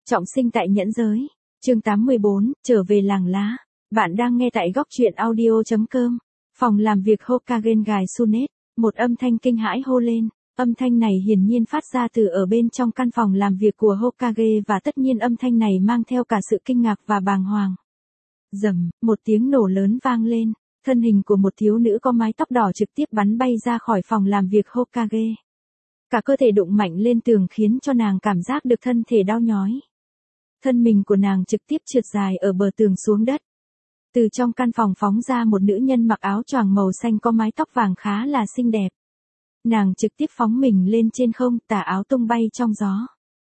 Trọng sinh tại nhẫn giới. Chương 84, trở về làng lá. Bạn đang nghe tại góc truyện audio.com. Phòng làm việc Hokage Gai Sunet. Một âm thanh kinh hãi hô lên. Âm thanh này hiển nhiên phát ra từ ở bên trong căn phòng làm việc của Hokage và tất nhiên âm thanh này mang theo cả sự kinh ngạc và bàng hoàng. Rầm, một tiếng nổ lớn vang lên. Thân hình của một thiếu nữ có mái tóc đỏ trực tiếp bắn bay ra khỏi phòng làm việc Hokage. Cả cơ thể đụng mạnh lên tường khiến cho nàng cảm giác được thân thể đau nhói. Thân mình của nàng trực tiếp trượt dài ở bờ tường xuống đất. Từ trong căn phòng phóng ra một nữ nhân mặc áo choàng màu xanh có mái tóc vàng khá là xinh đẹp. Nàng trực tiếp phóng mình lên trên không, tà áo tung bay trong gió.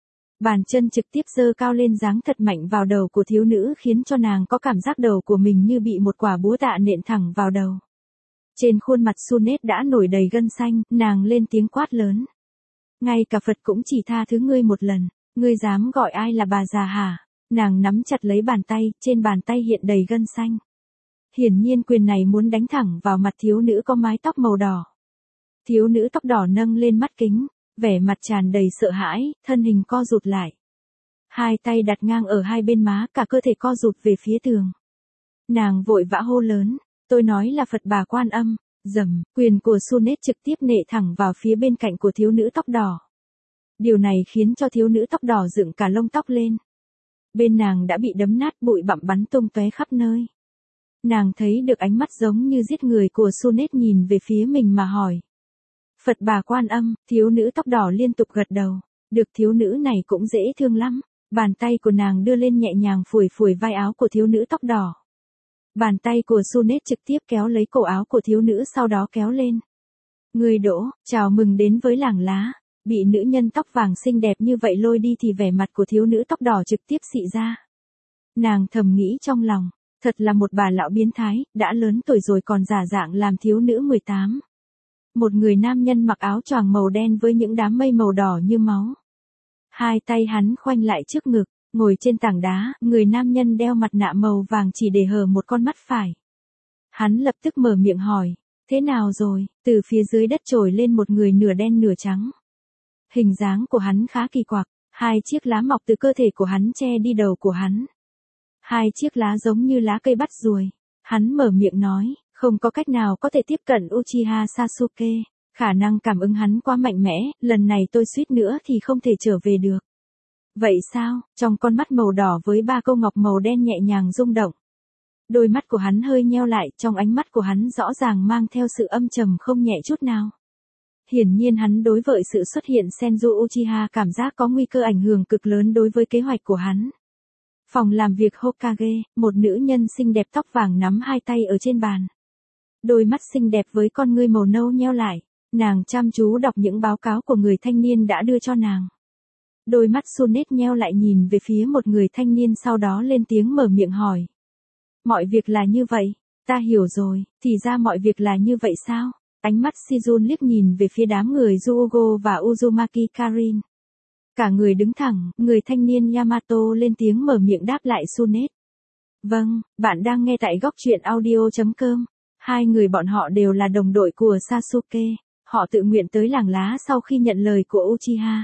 Bàn chân trực tiếp giơ cao lên giáng thật mạnh vào đầu của thiếu nữ khiến cho nàng có cảm giác đầu của mình như bị một quả búa tạ nện thẳng vào đầu. Trên khuôn mặt Sunet đã nổi đầy gân xanh, nàng lên tiếng quát lớn. Ngay cả Phật cũng chỉ tha thứ ngươi một lần, ngươi dám gọi ai là bà già hả? Nàng nắm chặt lấy bàn tay, trên bàn tay hiện đầy gân xanh. Hiển nhiên quyền này muốn đánh thẳng vào mặt thiếu nữ có mái tóc màu đỏ. Thiếu nữ tóc đỏ nâng lên mắt kính, vẻ mặt tràn đầy sợ hãi, thân hình co rụt lại. Hai tay đặt ngang ở hai bên má, cả cơ thể co rụt về phía tường. Nàng vội vã hô lớn, tôi nói là Phật Bà Quan Âm. Rầm, quyền của Sunet trực tiếp nệ thẳng vào phía bên cạnh của thiếu nữ tóc đỏ. Điều này khiến cho thiếu nữ tóc đỏ dựng cả lông tóc lên. Bên nàng đã bị đấm nát, bụi bặm bắn tung tóe khắp nơi. Nàng thấy được ánh mắt giống như giết người của Sunet nhìn về phía mình mà hỏi. Phật Bà Quan Âm, thiếu nữ tóc đỏ liên tục gật đầu. Được, thiếu nữ này cũng dễ thương lắm. Bàn tay của nàng đưa lên nhẹ nhàng phủi phủi vai áo của thiếu nữ tóc đỏ. Bàn tay của Sunet trực tiếp kéo lấy cổ áo của thiếu nữ sau đó kéo lên. Người Đỗ, chào mừng đến với làng lá. Bị nữ nhân tóc vàng xinh đẹp như vậy lôi đi thì vẻ mặt của thiếu nữ tóc đỏ trực tiếp xị ra. Nàng thầm nghĩ trong lòng, thật là một bà lão biến thái, đã lớn tuổi rồi còn giả dạng làm thiếu nữ 18. Một người nam nhân mặc áo choàng màu đen với những đám mây màu đỏ như máu. Hai tay hắn khoanh lại trước ngực. Ngồi trên tảng đá, người nam nhân đeo mặt nạ màu vàng chỉ để hở một con mắt phải. Hắn lập tức mở miệng hỏi, thế nào rồi? Từ phía dưới đất trồi lên một người nửa đen nửa trắng. Hình dáng của hắn khá kỳ quặc, hai chiếc lá mọc từ cơ thể của hắn che đi đầu của hắn. Hai chiếc lá giống như lá cây bắt ruồi. Hắn mở miệng nói, không có cách nào có thể tiếp cận Uchiha Sasuke, khả năng cảm ứng hắn quá mạnh mẽ, lần này tôi suýt nữa thì không thể trở về được. Vậy sao? Trong con mắt màu đỏ với ba câu ngọc màu đen nhẹ nhàng rung động. Đôi mắt của hắn hơi nheo lại, trong ánh mắt của hắn rõ ràng mang theo sự âm trầm không nhẹ chút nào. Hiển nhiên hắn đối với sự xuất hiện Senju Uchiha cảm giác có nguy cơ ảnh hưởng cực lớn đối với kế hoạch của hắn. Phòng làm việc Hokage, một nữ nhân xinh đẹp tóc vàng nắm hai tay ở trên bàn. Đôi mắt xinh đẹp với con ngươi màu nâu nheo lại, nàng chăm chú đọc những báo cáo của người thanh niên đã đưa cho nàng. Đôi mắt Sunet nheo lại nhìn về phía một người thanh niên sau đó lên tiếng mở miệng hỏi. Mọi việc là như vậy, ta hiểu rồi, thì ra mọi việc là như vậy sao? Ánh mắt Shizun liếc nhìn về phía đám người Zuogo và Uzumaki Karin. Cả người đứng thẳng, người thanh niên Yamato lên tiếng mở miệng đáp lại Sunet. Vâng, bạn đang nghe tại góc truyện audio.com. Hai người bọn họ đều là đồng đội của Sasuke, họ tự nguyện tới làng lá sau khi nhận lời của Uchiha.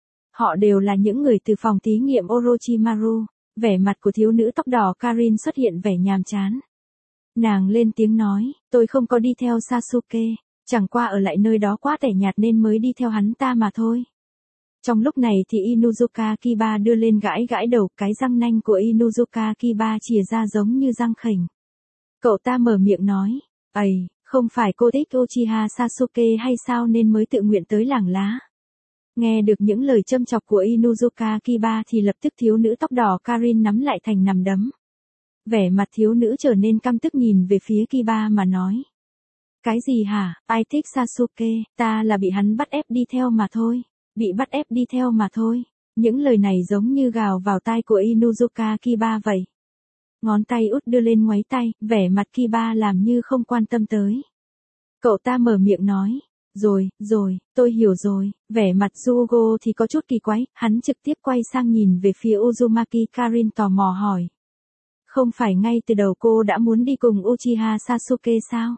Họ đều là những người từ phòng thí nghiệm Orochimaru. Vẻ mặt của thiếu nữ tóc đỏ Karin xuất hiện vẻ nhàm chán. Nàng lên tiếng nói, tôi không có đi theo Sasuke, chẳng qua ở lại nơi đó quá tẻ nhạt nên mới đi theo hắn ta mà thôi. Trong lúc này thì Inuzuka Kiba đưa lên gãi gãi đầu, cái răng nanh của Inuzuka Kiba chìa ra giống như răng khểnh. Cậu ta mở miệng nói, ầy, không phải cô thích Uchiha Sasuke hay sao nên mới tự nguyện tới làng lá. Nghe được những lời châm chọc của Inuzuka Kiba thì lập tức thiếu nữ tóc đỏ Karin nắm lại thành nắm đấm. Vẻ mặt thiếu nữ trở nên căm tức nhìn về phía Kiba mà nói. Cái gì hả, ai thích Sasuke, ta là bị hắn bắt ép đi theo mà thôi, bị bắt ép đi theo mà thôi. Những lời này giống như gào vào tai của Inuzuka Kiba vậy. Ngón tay út đưa lên ngoáy tay, vẻ mặt Kiba làm như không quan tâm tới. Cậu ta mở miệng nói. Rồi, tôi hiểu rồi, vẻ mặt Zuogo thì có chút kỳ quái, hắn trực tiếp quay sang nhìn về phía Uzumaki Karin tò mò hỏi. Không phải ngay từ đầu cô đã muốn đi cùng Uchiha Sasuke sao?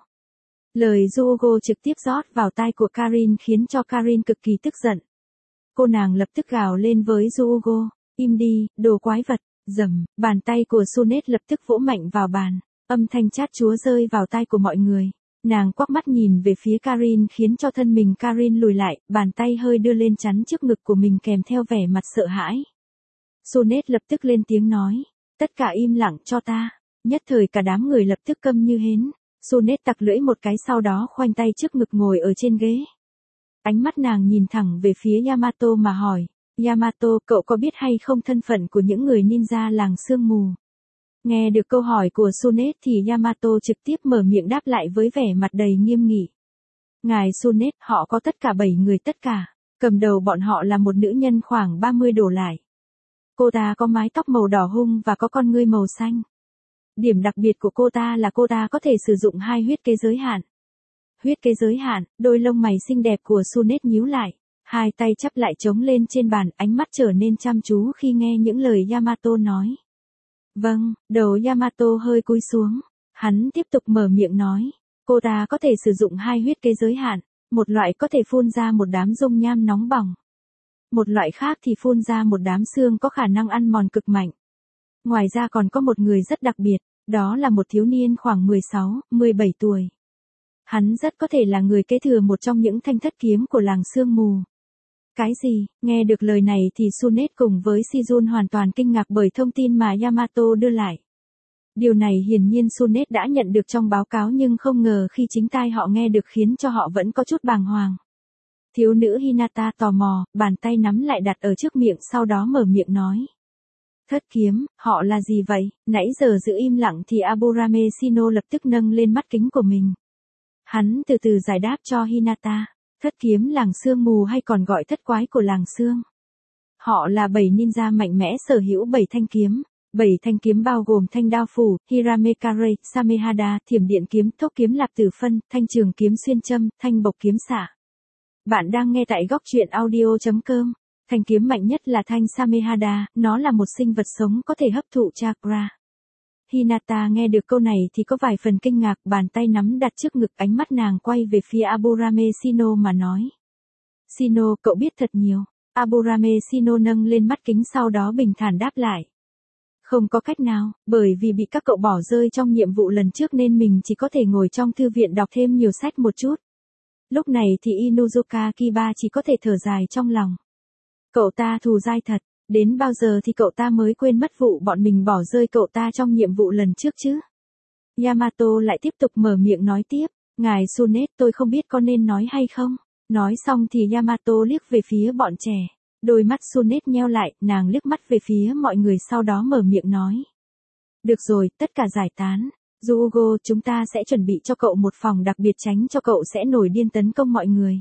Lời Zuogo trực tiếp rót vào tai của Karin khiến cho Karin cực kỳ tức giận. Cô nàng lập tức gào lên với Zuogo. Im đi, đồ quái vật, rầm, bàn tay của Sunet lập tức vỗ mạnh vào bàn, âm thanh chát chúa rơi vào tai của mọi người. Nàng quắc mắt nhìn về phía Karin khiến cho thân mình Karin lùi lại, bàn tay hơi đưa lên chắn trước ngực của mình kèm theo vẻ mặt sợ hãi. Sunet lập tức lên tiếng nói, tất cả im lặng cho ta. Nhất thời cả đám người lập tức câm như hến. Sunet tặc lưỡi một cái sau đó khoanh tay trước ngực ngồi ở trên ghế. Ánh mắt nàng nhìn thẳng về phía Yamato mà hỏi, Yamato, cậu có biết hay không thân phận của những người ninja làng sương mù? Nghe được câu hỏi của Sunet thì Yamato trực tiếp mở miệng đáp lại với vẻ mặt đầy nghiêm nghị. Ngài Sunet, họ có tất cả 7 người tất cả. Cầm đầu bọn họ là một nữ nhân khoảng 30 đổ lại. Cô ta có mái tóc màu đỏ hung và có con ngươi màu xanh. Điểm đặc biệt của cô ta là cô ta có thể sử dụng 2 huyết kế giới hạn. Huyết kế giới hạn, đôi lông mày xinh đẹp của Sunet nhíu lại. Hai tay chắp lại trống lên trên bàn, ánh mắt trở nên chăm chú khi nghe những lời Yamato nói. Vâng, đầu Yamato hơi cúi xuống. Hắn tiếp tục mở miệng nói. Cô ta có thể sử dụng 2 huyết kế giới hạn. Một loại có thể phun ra một đám dung nham nóng bỏng. Một loại khác thì phun ra một đám xương có khả năng ăn mòn cực mạnh. Ngoài ra còn có một người rất đặc biệt, đó là một thiếu niên khoảng 16, 17 tuổi. Hắn rất có thể là người kế thừa một trong những thanh thất kiếm của làng sương mù. Cái gì? Nghe được lời này thì Sunet cùng với Shizun hoàn toàn kinh ngạc bởi thông tin mà Yamato đưa lại. Điều này hiển nhiên Sunet đã nhận được trong báo cáo nhưng không ngờ khi chính tai họ nghe được khiến cho họ vẫn có chút bàng hoàng. Thiếu nữ Hinata tò mò, bàn tay nắm lại đặt ở trước miệng sau đó mở miệng nói. Thất kiếm, họ là gì vậy? Nãy giờ giữ im lặng thì Aburame Shino lập tức nâng lên mắt kính của mình. Hắn từ từ giải đáp cho Hinata. Thất kiếm làng sương mù hay còn gọi thất quái của làng sương. Họ là 7 ninja mạnh mẽ sở hữu 7 thanh kiếm. 7 thanh kiếm bao gồm thanh đao phủ, Hiramekare, Samehada, thiểm điện kiếm, thốc kiếm lạp tử phân, thanh trường kiếm xuyên châm, thanh bộc kiếm xạ. Bạn đang nghe tại góc truyện audio.com. Thanh kiếm mạnh nhất là thanh Samehada, nó là một sinh vật sống có thể hấp thụ chakra. Hinata nghe được câu này thì có vài phần kinh ngạc, bàn tay nắm đặt trước ngực, ánh mắt nàng quay về phía Aburame Shino mà nói. Shino, cậu biết thật nhiều. Aburame Shino nâng lên mắt kính sau đó bình thản đáp lại. Không có cách nào, bởi vì bị các cậu bỏ rơi trong nhiệm vụ lần trước nên mình chỉ có thể ngồi trong thư viện đọc thêm nhiều sách một chút. Lúc này thì Inuzuka Kiba chỉ có thể thở dài trong lòng. Cậu ta thù dai thật, đến bao giờ thì cậu ta mới quên mất vụ bọn mình bỏ rơi cậu ta trong nhiệm vụ lần trước chứ? Yamato lại tiếp tục mở miệng nói tiếp, ngài Sunet, tôi không biết có nên nói hay không. Nói xong thì Yamato liếc về phía bọn trẻ. Đôi mắt Sunet nheo lại, nàng liếc mắt về phía mọi người sau đó mở miệng nói. Được rồi, tất cả giải tán. Yugo, chúng ta sẽ chuẩn bị cho cậu một phòng đặc biệt tránh cho cậu sẽ nổi điên tấn công mọi người.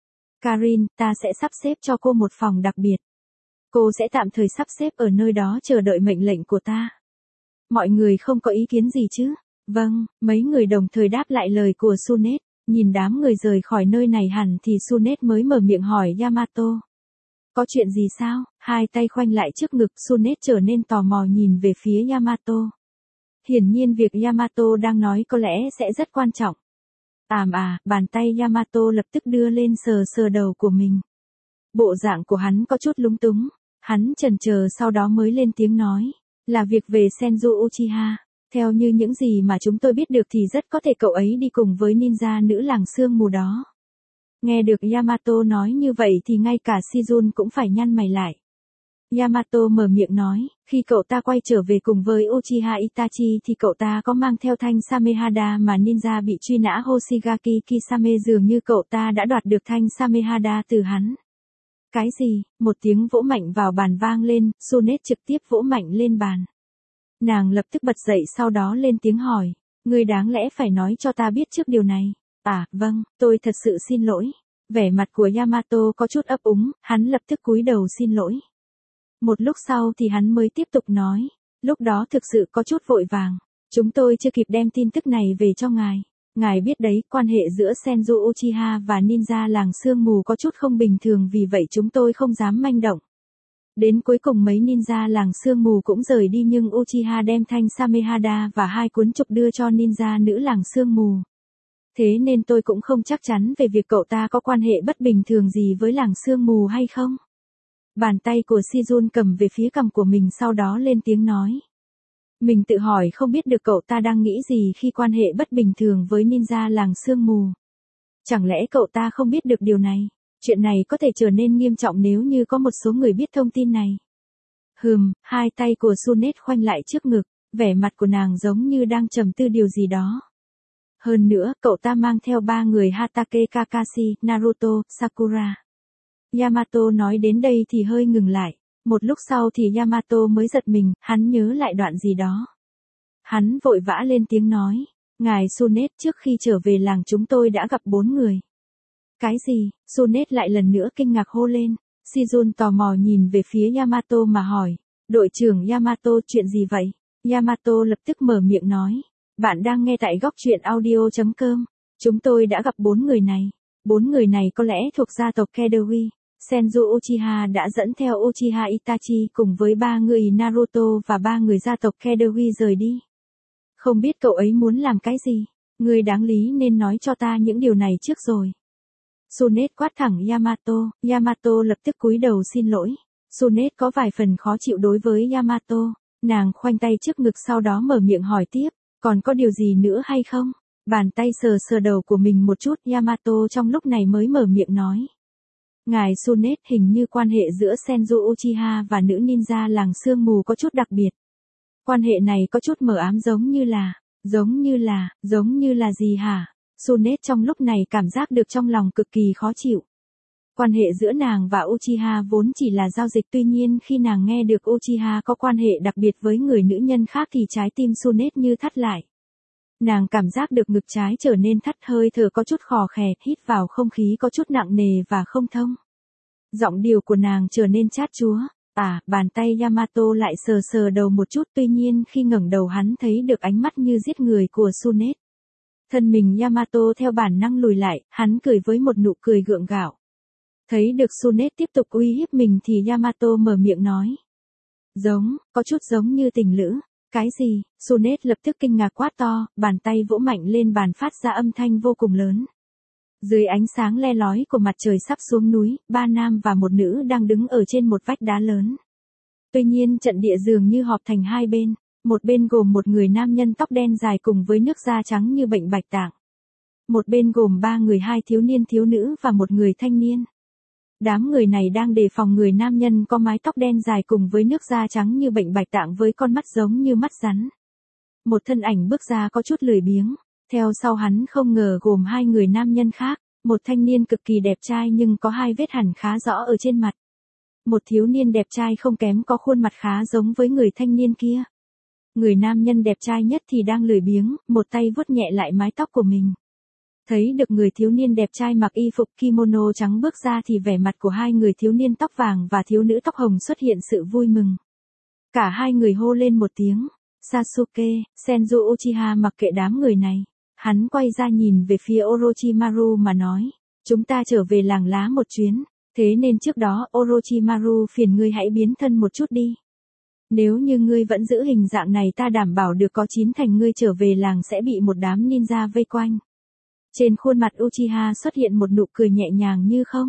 Karin, ta sẽ sắp xếp cho cô một phòng đặc biệt. Cô sẽ tạm thời sắp xếp ở nơi đó chờ đợi mệnh lệnh của ta. Mọi người không có ý kiến gì chứ? Vâng, mấy người đồng thời đáp lại lời của Sunet. Nhìn đám người rời khỏi nơi này hẳn thì Sunet mới mở miệng hỏi Yamato. Có chuyện gì sao? Hai tay khoanh lại trước ngực, Sunet trở nên tò mò nhìn về phía Yamato. Hiển nhiên việc Yamato đang nói có lẽ sẽ rất quan trọng. Bàn tay Yamato lập tức đưa lên sờ sờ đầu của mình. Bộ dạng của hắn có chút lúng túng. Hắn chần chờ sau đó mới lên tiếng nói. Là việc về Senju Uchiha. Theo như những gì mà chúng tôi biết được thì rất có thể cậu ấy đi cùng với ninja nữ làng sương mù đó. Nghe được Yamato nói như vậy thì ngay cả Shizun cũng phải nhăn mày lại. Yamato mở miệng nói, khi cậu ta quay trở về cùng với Uchiha Itachi thì cậu ta có mang theo thanh Samehada mà ninja bị truy nã Hoshigaki Kisame, dường như cậu ta đã đoạt được thanh Samehada từ hắn. Cái gì? Một tiếng vỗ mạnh vào bàn vang lên, Sunet trực tiếp vỗ mạnh lên bàn. Nàng lập tức bật dậy sau đó lên tiếng hỏi, ngươi đáng lẽ phải nói cho ta biết trước điều này. Vâng, tôi thật sự xin lỗi. Vẻ mặt của Yamato có chút ấp úng, hắn lập tức cúi đầu xin lỗi. Một lúc sau thì hắn mới tiếp tục nói, lúc đó thực sự có chút vội vàng. Chúng tôi chưa kịp đem tin tức này về cho ngài. Ngài biết đấy, quan hệ giữa Senju Uchiha và ninja làng sương mù có chút không bình thường, vì vậy chúng tôi không dám manh động. Đến cuối cùng mấy ninja làng sương mù cũng rời đi nhưng Uchiha đem thanh Samehada và 2 cuốn trục đưa cho ninja nữ làng sương mù. Thế nên tôi cũng không chắc chắn về việc cậu ta có quan hệ bất bình thường gì với làng sương mù hay không. Bàn tay của Sejun cầm về phía cằm của mình sau đó lên tiếng nói. Mình tự hỏi không biết được cậu ta đang nghĩ gì khi quan hệ bất bình thường với ninja làng sương mù. Chẳng lẽ cậu ta không biết được điều này? Chuyện này có thể trở nên nghiêm trọng nếu như có một số người biết thông tin này. Hai tay của Sunet khoanh lại trước ngực, vẻ mặt của nàng giống như đang trầm tư điều gì đó. Hơn nữa, cậu ta mang theo 3 người Hatake Kakashi, Naruto, Sakura. Yamato nói đến đây thì hơi ngừng lại. Một lúc sau thì Yamato mới giật mình, hắn nhớ lại đoạn gì đó. Hắn vội vã lên tiếng nói. Ngài Sunet, trước khi trở về làng chúng tôi đã gặp 4 người. Cái gì? Sunet lại lần nữa kinh ngạc hô lên. Sejun tò mò nhìn về phía Yamato mà hỏi. Đội trưởng Yamato, chuyện gì vậy? Yamato lập tức mở miệng nói. Bạn đang nghe tại góc truyện audio.com. Chúng tôi đã gặp 4 người này. 4 người này có lẽ thuộc gia tộc Kedowi. Senju Uchiha đã dẫn theo Uchiha Itachi cùng với 3 người Naruto và 3 người gia tộc Kedowi rời đi. Không biết cậu ấy muốn làm cái gì? Ngươi đáng lý nên nói cho ta những điều này trước rồi. Sunet quát thẳng Yamato. Yamato lập tức cúi đầu xin lỗi. Sunet có vài phần khó chịu đối với Yamato. Nàng khoanh tay trước ngực sau đó mở miệng hỏi tiếp. Còn có điều gì nữa hay không? Bàn tay sờ sờ đầu của mình một chút, Yamato trong lúc này mới mở miệng nói. Ngài Sunet, hình như quan hệ giữa Senju Uchiha và nữ ninja làng sương mù có chút đặc biệt. Quan hệ này có chút mờ ám giống như là gì hả? Sunet trong lúc này cảm giác được trong lòng cực kỳ khó chịu. Quan hệ giữa nàng và Uchiha vốn chỉ là giao dịch, tuy nhiên khi nàng nghe được Uchiha có quan hệ đặc biệt với người nữ nhân khác thì trái tim Sunet như thắt lại. Nàng cảm giác được ngực trái trở nên thắt, hơi thở có chút khò khè, hít vào không khí có chút nặng nề và không thông. Giọng điệu của nàng trở nên chát chúa. Bàn tay Yamato lại sờ sờ đầu một chút, tuy nhiên khi ngẩng đầu hắn thấy được ánh mắt như giết người của Sunet. Thân mình Yamato theo bản năng lùi lại, hắn cười với một nụ cười gượng gạo. Thấy được Sunet tiếp tục uy hiếp mình thì Yamato mở miệng nói. Có chút giống như tình lữ. Cái gì? Sunet lập tức kinh ngạc quát to, bàn tay vỗ mạnh lên bàn phát ra âm thanh vô cùng lớn. Dưới ánh sáng le lói của mặt trời sắp xuống núi, 3 nam và 1 nữ đang đứng ở trên một vách đá lớn. Tuy nhiên trận địa dường như họp thành 2 bên, một bên gồm một người nam nhân tóc đen dài cùng với nước da trắng như bệnh bạch tạng. Một bên gồm 3 người, 2 thiếu niên thiếu nữ và 1 người thanh niên. Đám người này đang đề phòng người nam nhân có mái tóc đen dài cùng với nước da trắng như bệnh bạch tạng với con mắt giống như mắt rắn. Một thân ảnh bước ra có chút lười biếng, theo sau hắn không ngờ gồm 2 người nam nhân khác, một thanh niên cực kỳ đẹp trai nhưng có 2 vết hằn khá rõ ở trên mặt. Một thiếu niên đẹp trai không kém có khuôn mặt khá giống với người thanh niên kia. Người nam nhân đẹp trai nhất thì đang lười biếng, một tay vuốt nhẹ lại mái tóc của mình. Thấy được người thiếu niên đẹp trai mặc y phục kimono trắng bước ra thì vẻ mặt của 2 người thiếu niên tóc vàng và thiếu nữ tóc hồng xuất hiện sự vui mừng. Cả 2 người hô lên một tiếng. Sasuke, Senju Uchiha mặc kệ đám người này. Hắn quay ra nhìn về phía Orochimaru mà nói. Chúng ta trở về làng lá một chuyến. Thế nên trước đó Orochimaru phiền ngươi hãy biến thân một chút đi. Nếu như ngươi vẫn giữ hình dạng này ta đảm bảo được có 9 thành ngươi trở về làng sẽ bị một đám ninja vây quanh. Trên khuôn mặt Uchiha xuất hiện một nụ cười nhẹ nhàng như không.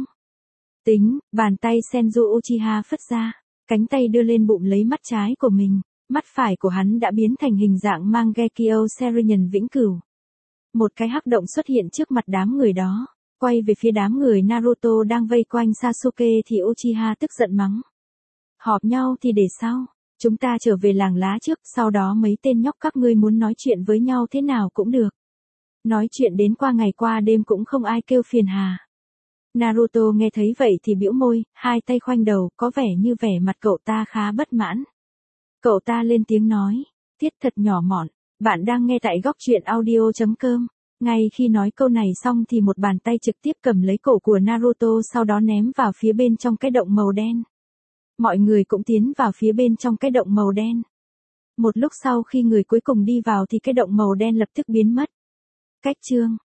Bàn tay Senju Uchiha phất ra, cánh tay đưa lên bụng lấy mắt trái của mình, mắt phải của hắn đã biến thành hình dạng Mangekyo Sharingan vĩnh cửu. Một cái hắc động xuất hiện trước mặt đám người đó, quay về phía đám người Naruto đang vây quanh Sasuke thì Uchiha tức giận mắng. Họp nhau thì để sau, chúng ta trở về làng lá trước, sau đó mấy tên nhóc các ngươi muốn nói chuyện với nhau thế nào cũng được. Nói chuyện đến qua ngày qua đêm cũng không ai kêu phiền hà. Naruto nghe thấy vậy thì bĩu môi, 2 tay khoanh đầu, có vẻ như vẻ mặt cậu ta khá bất mãn. Cậu ta lên tiếng nói, Tiết thật nhỏ mọn, bạn đang nghe tại góc truyện audio.com. Ngay khi nói câu này xong thì một bàn tay trực tiếp cầm lấy cổ của Naruto sau đó ném vào phía bên trong cái động màu đen. Mọi người cũng tiến vào phía bên trong cái động màu đen. Một lúc sau khi người cuối cùng đi vào thì cái động màu đen lập tức biến mất. Cách chương